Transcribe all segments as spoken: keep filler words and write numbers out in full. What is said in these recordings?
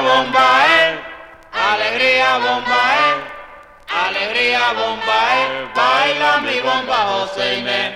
bomba, eh. Alegría bomba, eh. Alegría bomba, eh. Baila mi bomba José Inés.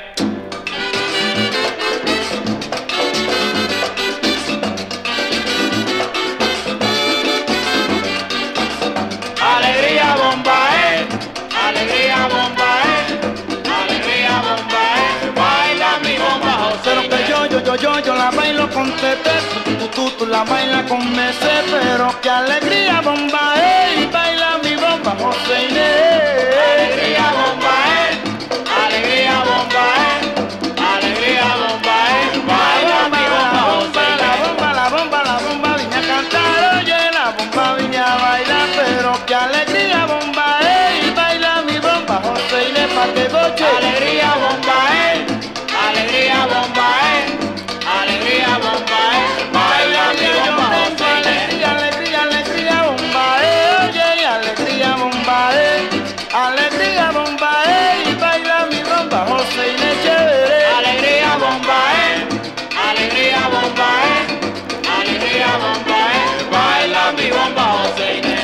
Alegría bomba, eh. Alegría bomba, eh. Alegría bomba, eh. Baila mi bomba José Pero Inés. que yo, yo, yo, yo, yo la bailo con tete, tú, tú, tú la bailas con mese, pero qué alegría bomba, eh, baila mi bomba José Inés. Alegría bomba, eh. Alegría bomba, eh. Alegría bomba, eh. Baila mi bomba José la Inés. bomba, la bomba, la bomba vine a cantar, oye, la bomba vine a bailar, pero qué alegría bomba, eh, baila mi bomba José Inés, pa' que goche. Alegría bomba, eh. Alegría bomba, eh. Alegría bomba, eh. Baila mi bomba José Inés. Alegría, alegría, alegría bomba, eh, oye, alegría bomba, eh, alegría bomba, eh, y baila mi bomba José Inés chévere. Alegría bomba, eh. Alegría bomba, eh. Alegría bomba, eh. Baila mi bomba José Inés.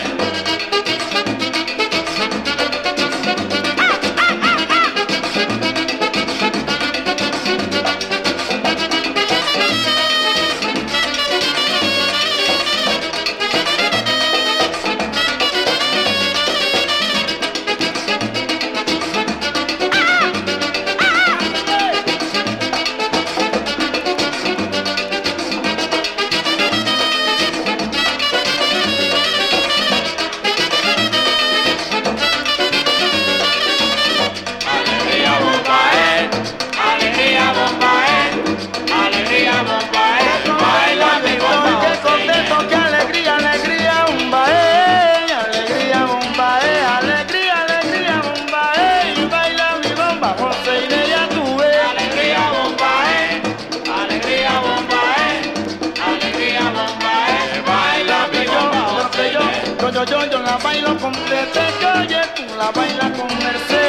Alegría bomba, eh. Alegría bomba, eh. Alegría bomba, eh. Baila mi bomba Qué José Inés. contento, qué alegría, alegría bomba, eh, alegría bomba, eh, alegría, alegría bomba, eh, y baila mi bomba José Inés, ya tú ves. Alegría bomba, eh. Alegría bomba, eh. Alegría bomba, eh. Baila mi bomba Pero José que yo, Inés. yo, yo, yo, yo la bailo con tete, que oye, tú la bailas con merced.